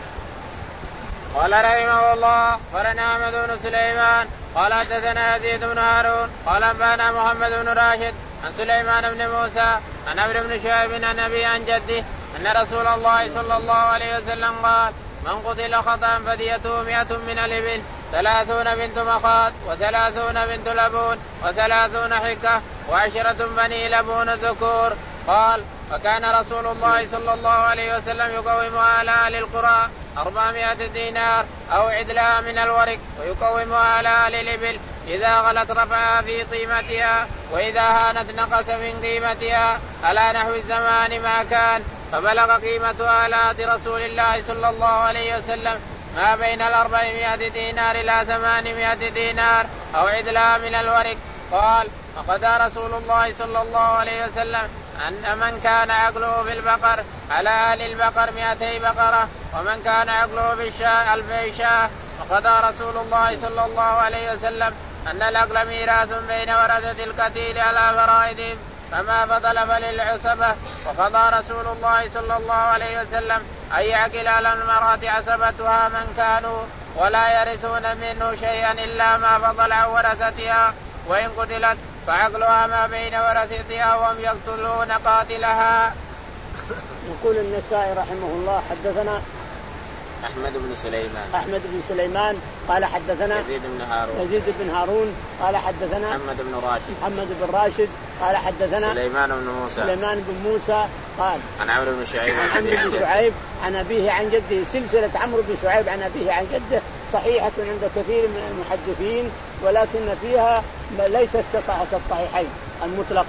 قال رحمه الله أخبرنا أحمد بن سليمان قال حدثنا يزيد بن هارون قال أنبأنا محمد بن راشد عن سليمان بن موسى عن عمرو بن شعيب عن أبي عن جده أن رسول الله صلى الله عليه وسلم قال من قتل خطأ فديته مئة من الإبل ثلاثون بنت مخاض وثلاثون بنت لبون وثلاثون حكة وعشرة بني لبون ذكور. قال فكان رسول الله صلى الله عليه وسلم يقوم على أهل القرى أربعمائة دينار أو عدلها من الورق ويقوم على أهل الإبل إذا غلت رفعها في قيمتها وإذا هانت نقص من قيمتها على نحو الزمان ما كان. فبلغ قيمة آلات رسول الله صلى الله عليه وسلم ما بين الأربعمائة دينار إلى ثمانمائة دينار أو عدلها من الورق. قال فقضى رسول الله صلى الله عليه وسلم أن من كان عقله في البقر على أهل البقر مئتي بقرة ومن كان عقله في الشاة ألفي شاة. فقضى رسول الله صلى الله عليه وسلم أن العقل ميراث بين ورثة القتيل على فرائضهم فما فضل فللعصبة. وقضى رسول الله صلى الله عليه وسلم أن يعقل على المرأة عصبتها من كانوا ولا يرثون منه شيئا إلا ما فضل عن ورثتها وإن قتلت فعقلها ما بين ورثتها وهم يقتلون قاتلها. يقول النسائي رحمه الله حدثنا أحمد بن سليمان أحمد بن سليمان قال حدثنا يزيد بن هارون يزيد بن هارون قال حدثنا محمد بن راشد محمد بن راشد قال حدثنا سليمان بن موسى سليمان بن موسى قال عن عمرو بن شعيب عن عمرو بن شعيب عن أبيه عن جده. سلسلة عمرو بن شعيب عن أبيه عن جده صحيحة عند كثير من المحدثين ولكن فيها ليست كصحة الصحيحين المطلقة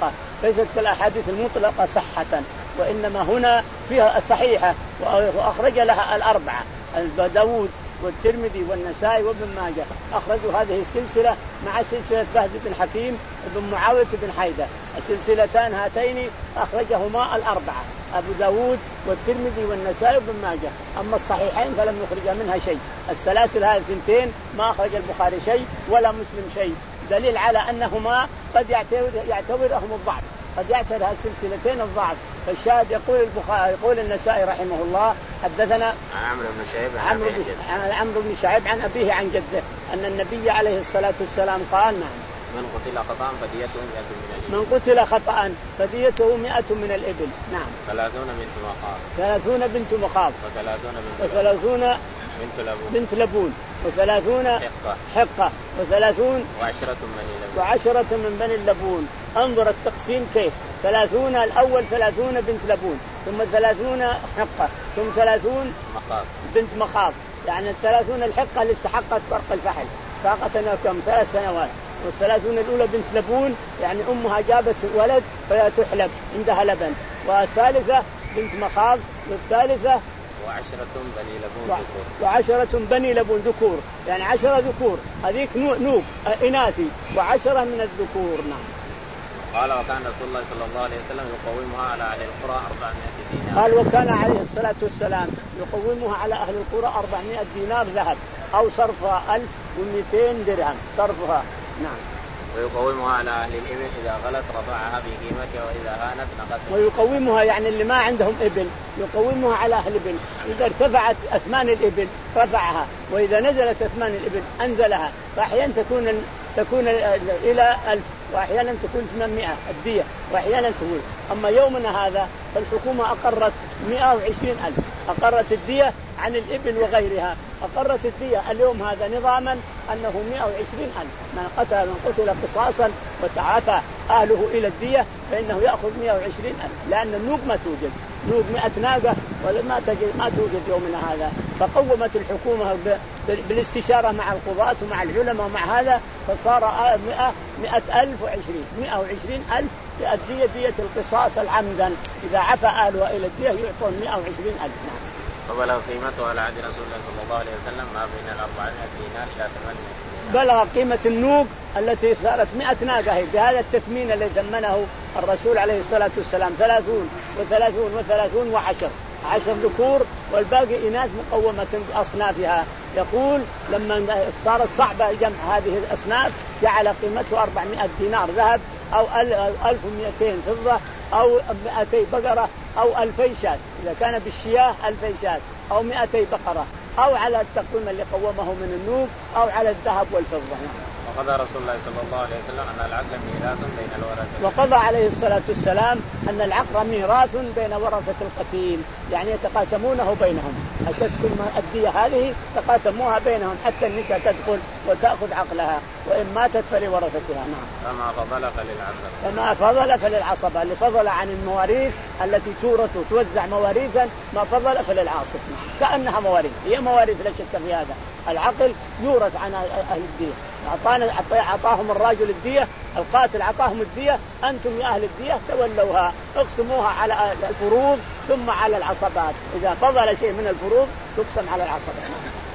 ليست كالأحاديث المطلقة صحة، وإنما هنا فيها صحيحة وأخرج لها الأربعة داود والترمذي والنسائي وابن ماجه، أخرجوا هذه السلسلة مع سلسلة بهز بن حكيم بن معاوية بن حيدة، السلسلتان هاتين أخرجهما الأربعة أبو داود والترمذي والنسائي وابن ماجه. أما الصحيحين فلم يخرج منها شيء، السلاسل هذه الثنتين ما أخرج البخاري شيء ولا مسلم شيء، دليل على أنهما قد يعتبرهم الضعف، قد يعتبرها السلسلتين الضعف. فالشاهد يقول البخاري يقول النسائي رحمه الله حدثنا عمرو بن شعيب عن عمرو بن شعيب عن أبيه عن جده أن النبي عليه الصلاة والسلام قال: نعم من قتل خطأ فديته مئة من الإبل. من قتل خطأ فديته مئة من الإبل. نعم. ثلاثون بنت مخاض. ثلاثون بنت مخاض. وثلاثون بنت وثلاثون بنت لبون. بنت لبون. وثلاثون حقة. حقة. وثلاثون وعشرة من بني لبون. وعشرة من بني اللبون. انظر التقسيم كيف: ثلاثون الأول ثلاثون بنت لبون، ثم ثلاثون حقة، ثم ثلاثون مخاض. بنت مخاض. يعني الثلاثون الحقة اللي استحقت فرق الفحل فاقتنا كم ثلاث سنوات. والثلاثون الأولى بنت لبون يعني أمها جابت ولد فلا تحلب عندها لبن. والثالثة بنت مخاض. والثالثة وعشرة بني لبون ذكور. وعشرة بني لبون ذكور، يعني عشرة ذكور، هذيك نوب إناثي وعشرة من الذكور. نعم. قال: وكان رسول الله صلى الله عليه وسلم يقومها على أهل القرى أربعمائة دينار. قال: وكان عليه الصلاة والسلام يقومها على أهل القرى أربعمائة دينار ذهب، أو صرفها ألف ومئتين درهم صرفها. نعم. ويقومها على أهل الإبل إذا غلت رفعها بقيمتها وإذا هانت نقصها. ويقومها يعني اللي ما عندهم إبل يقومها على أهل الإبل، إذا ارتفعت أثمان الإبل رفعها، وإذا نزلت أثمان الإبل أنزلها. فأحيانا تكون تكون إلى ألف، وأحيانا تكون ثمانمائة الدية، وأحيانا تقول. أما يومنا هذا فالحكومة أقرت مئة وعشرين ألف، أقرت الدية عن الإبل وغيرها، أقرت الدية اليوم هذا نظاما أنه مئة وعشرين ألف. من قتل من قتل قصاصا وتعافى أهله إلى الدية فإنه يأخذ مئة وعشرين ألف، لأن النوب ما توجد، نوب مئة ناقة ولا ما تجد ما توجد يومنا هذا. فقومت الحكومة بالاستشارة مع القضاة ومع العلماء ومع هذا، فصار مئة مئة ألف وعشرين مئة وعشرين ألف الدية دية القصاص العمدا، إذا عفى أهلها إلى الدية يعطون مئة وعشرين ألف. نعم. فبلغ قيمته على عهد رسول الله صلى الله عليه وسلم ما بين الأربعمائة دينار إلى ثمانمائة دينار. بلغ قيمة النوق التي صارت مئة ناقة بهذا التثمين الذي ثمنه الرسول عليه الصلاة والسلام، ثلاثون وثلاثون وثلاثون وعشر، عشر ذكور والباقي إناث مقومة بأصنافها. يقول لما صارت صعبة جمع هذه الأصناف جعل قيمته أربعمائة دينار ذهب، أو ألف ومئتين فضة، أو مئتي بقرة، أو ألفي شاة إذا كان بالشياه، ألفي شاة، أو مئتي بقرة، أو على التقويم اللي قومه من النوب، أو على الذهب والفضة. وقضى رسول الله صلى الله عليه وسلم أن العقل ميراث بين الورثة. وقضى عليه الصلاة والسلام أن العقر ميراث بين ورثة القتيل، يعني يتقاسمونه بينهم، تسكن الدية هذه تقاسموها بينهم حتى النساء تدخل وتأخذ عقلها، وإن ماتت فلورثتها. نعم. فما فضل فللعصبة. فما فضل فللعصبة، اللي فضل عن المواريث التي تورث وتوزع مواريثا ما فضل فللعاصب، كأنها مواريث، هي مواريث لا شك في هذا. العقل يورث عن أهل الدية، أعطانا أعطاهم الراجل الدية، القاتل أعطاهم الدية، أنتم يا أهل الدية تولوها، اقسموها على الفروض ثم على العصبات، إذا فضل شيء من الفروض تقسم على العصبات.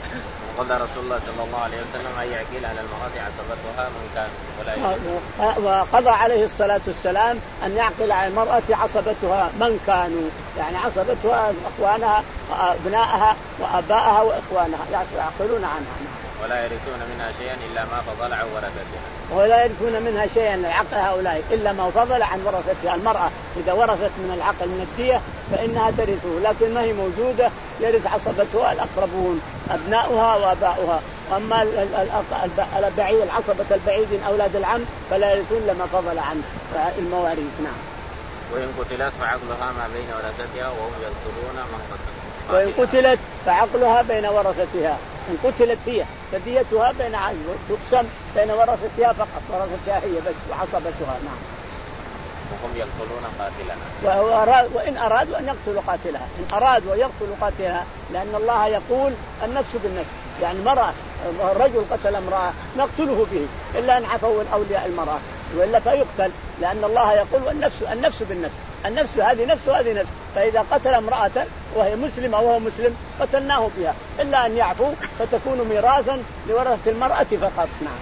وقضى رسول الله صلى الله عليه وسلم أن يعقل على المرأة عصبتها من كان ولا وقضى عليه الصلاة والسلام أن يعقل على المرأة عصبتها من كانوا، يعني عصبتها أخوانها وأبنائها وأبائها وإخوانها يعقلون عنها، ولا يرثون منها شيئا إلا ما فضل عن ورثتها. ولا يرثون منها شيئا العقل هؤلاء إلا ما فضل عن ورثتها. المرأة إذا ورثت من العقل من الدية فإنها ترثه، لكن ما هي موجودة يرث عصبتها الأقربون أبناؤها وأباؤها. أما البعيد العصبة البعيدين أولاد العم فلا يرثون لما فضل عن المواريث. نعم. وإن قتلت فعقلها ما بين ورثتها وهم يقتلون من قتل. وإن قتلت فعقلها بين ورثتها، إن قتلت هي فديتها بين تقسم بين ورثتها فقط، ورثتها هي بس وعصبتها. نعم. وهم يقتلون قاتلها. وإن أرادوا أن يقتلوا قاتلها، إن أرادوا أن يقتلوا قاتلها، لأن الله يقول النفس بالنفس، يعني مرأة رجل قتل امرأة نقتله به إلا أن عفوا أولياء المرأة، وإلا فيقتل، لأن الله يقول والنفس النفس بالنفس، النفس هذه نفس وهذه نفس، فإذا قتل امرأة وهي مسلمة وهو مسلم قتلناه بها، إلا أن يعفو فتكون ميراثا لورثة المرأة فقط. نعم.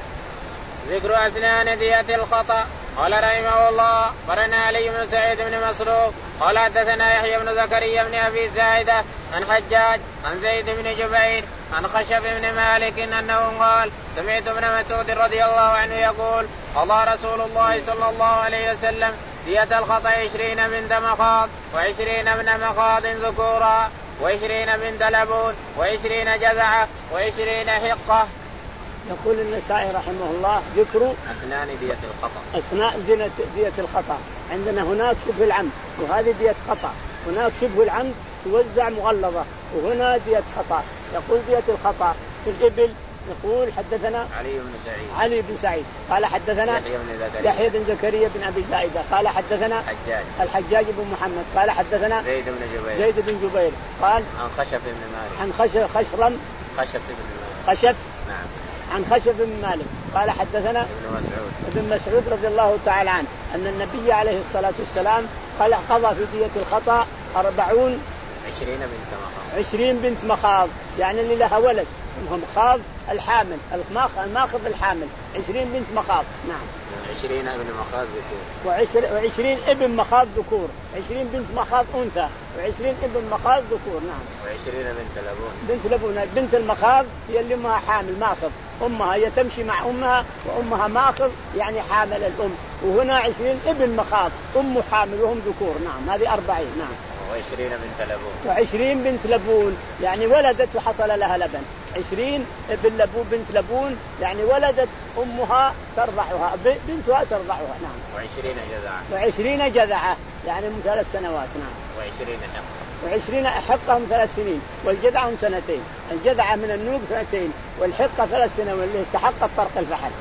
ذكر أسنان دية الخطأ. قال رحمه الله قرن علي بن سعيد بن مسروق قال حدثنا يحيى بن زكريا بن أبي زايدة عن حجاج عن زيد بن جبير عن خشب بن مالك أنه قال سمعت ابن مسعود رضي الله عنه يقول قضى رسول الله صلى الله عليه وسلم دية الخطأ عشرين بنت مخاض وعشرين ابن مخاض ذكورا وعشرين بنت لبون وعشرين جذعة وعشرين حقة. يقول النسائي رحمه الله ذكر أسنان دية الخطأ. أسنان دية الخطأ. عندنا هناك شبه العمد وهذه دية خطأ، هناك شبه العمد توزع مغلظة وهنا دية خطأ. يقول دية الخطأ في الإبل يقول حدثنا علي بن سعيد علي بن سعيد قال حدثنا يحيى بن زكريا يحيى بن زكريا بن أبي زايدة قال حدثنا حجاج الحجاج بن محمد قال حدثنا زيد بن جبير زيد بن جبير قال عن خشب بن مالك عن خشب خشرم خشب بن مالك خشف نعم عن خشب بن مالك قال حدثنا ابن مسعود ابن مسعود رضي الله تعالى عنه أن النبي عليه الصلاة والسلام قال قضى في دية الخطأ أربعون عشرين بنت مخاض عشرين بنت مخاض، يعني اللي لها ولد مخاض الحامل الماخذ الحامل عشرين بنت مخاض. نعم. عشرين ابن مخاض ذكور وعشر وعشرين ابن مخاض ذكور، عشرين بنت مخاض أنثى وعشرين ابن مخاض ذكور. نعم. وعشرين بنت لبون بنت لبون. بنت المخاض هي اللي أمها حامل ماخذ، أمها هي تمشي مع أمها وأمها ماخذ يعني حامل الأم، وهنا عشرين ابن مخاض أم حامل وهم ذكور. نعم هذه أربعين. نعم. وعشرين بنت لبون وعشرين بنت لبون يعني ولدت وحصل لها لبن. عشرين ابن لبون بنت لبون يعني ولدت أمها ترضعها بنتها ترضعها. نعم. وعشرين جذعة وعشرين جذعة يعني من ثلاث سنوات. نعم. وعشرين حقة وعشرين حقة هم ثلاث سنين والجذعة هم سنتين. الجذعة من النوق سنتين والحقة ثلاث سنوات اللي استحقت طرق الفحل.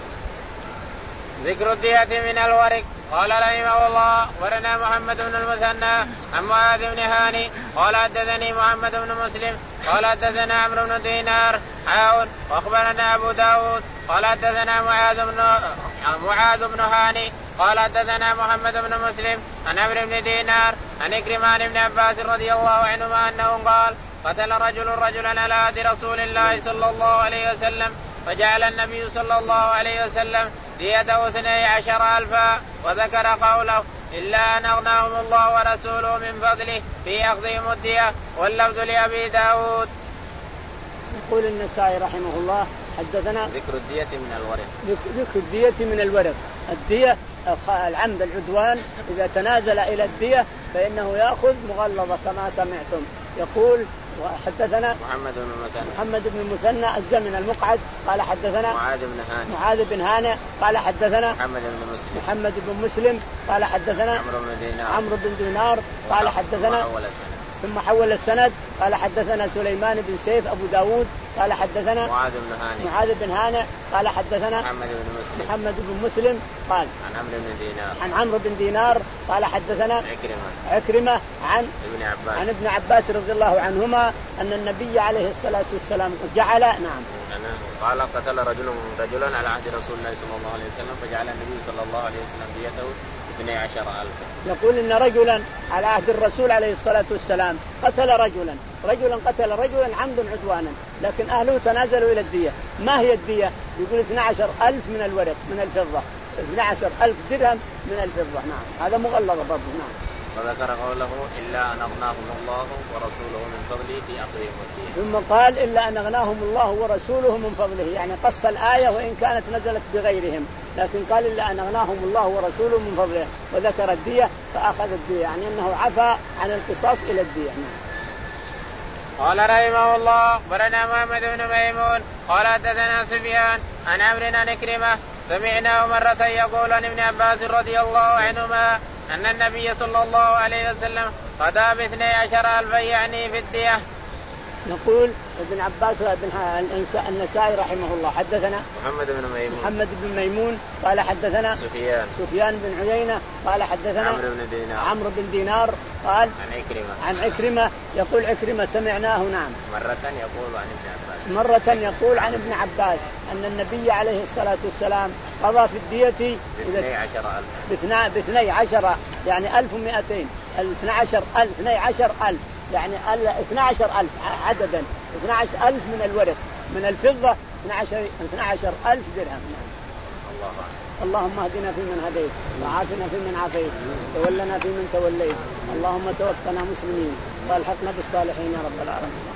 ذكر الدية من الورق. قال رحمه الله ورنا محمد بن المثنى عن معاذ بن هاني قال حدثني محمد بن مسلم قال حدثنا عمرو بن دينار عون واخبرنا ابو داود قال حدثنا معاذ بن معاذ بن هاني قال حدثنا محمد بن مسلم عن عمرو بن دينار عن إكرمان بن عباس رضي الله عنهما انه قال قتل رجل رجلا على عهد رسول الله صلى الله عليه وسلم فجعل النبي صلى الله عليه وسلم ديته اثني عشر ألفا وذكر قوله إلا أن أغناهم الله ورسوله من فضله في أخذهم الدية واللفظ لأبي داود. يقول النسائي رحمه الله حدثنا ذكر الدية من الورق. ذكر الدية من الورق. الدية العمد العدوان إذا تنازل إلى الدية فإنه يأخذ مغلظة كما سمعتم. يقول وحدثنا محمد بن المثنى محمد بن المثنى الزمن المقعد قال حدثنا معاذ بن هاني معاذ بن هاني قال حدثنا محمد بن مسلم محمد بن مسلم قال حدثنا عمرو بن دينار عمرو بن دينار قال حدثنا ثم حول السند قال حدثنا سليمان بن سيف أبو داود قال حدثنا معاذ بن هاني معاذ بن هاني قال حدثنا محمد بن مسلم محمد بن مسلم قال عن عمرو بن دينار عن عمرو بن دينار قال حدثنا عكرمة عكرمة عن ابن عباس عن ابن عباس رضي الله عنهما أن النبي عليه الصلاة والسلام جعل نعم قال قتل رجل رجلا على عهد رسول الله صلى الله عليه وسلم فجعل النبي صلى الله عليه وسلم ديته اثني عشر ألفا. يقول إن رجلا على عهد الرسول عليه الصلاة والسلام قتل رجلا رجلا قتل رجلا عمدا عدوانا لكن أهله تنازلوا إلى الدية. ما هي الدية؟ يقول اثني عشر ألف من الورق من الفضة اثني عشر ألف درهم من الفضة. نعم هذا مغلظة برضه. نعم. وذكر قوله إلا أن أغناهم الله ورسوله من فضله في أخذهم الدية. ثم قال إلا أن أغناهم الله ورسوله من فضله يعني قص الآية وإن كانت نزلت بغيرهم لكن قال إلا أن أغناهم الله ورسوله من فضله وذكر الدية فأخذ الدية يعني أنه عفى عن القصاص إلى الدية. قال رحمه الله برنا محمد بن ميمون قال حدثنا سفيان عن عمرو عن إكرمة سمعناه مرة يقول عن ابن عباس رضي الله عنهما أن النبي صلى الله عليه وسلم قضى باثني عشر ألفا يعني في الدية. يقول ابن عباس بن النسائي رحمه الله حدثنا محمد بن ميمون محمد بن ميمون قال حدثنا سفيان سفيان بن عيينة قال حدثنا عمرو بن دينار عمرو بن دينار قال عن عكرمة عن عكرمة يقول عكرمة سمعناه نعم مرة يقول عن ابن عباس مرة يقول عن ابن عباس أن النبي عليه الصلاة والسلام قضى في الدية باثني عشر ألف باثني باثني عشر يعني ألف ومئتين الاثنى عشر ألف اثني عشر ألف يعني اثني عشر ألف عددا اثني عشر ألف من الورق من الفضة اثني عشر ألف درهم. الله أعلم. اللهم اهدنا فيمن هديت وعافنا فيمن عافيت تولنا فيمن توليت اللهم توفنا مسلمين والحقنا بالصالحين يا رب العالمين.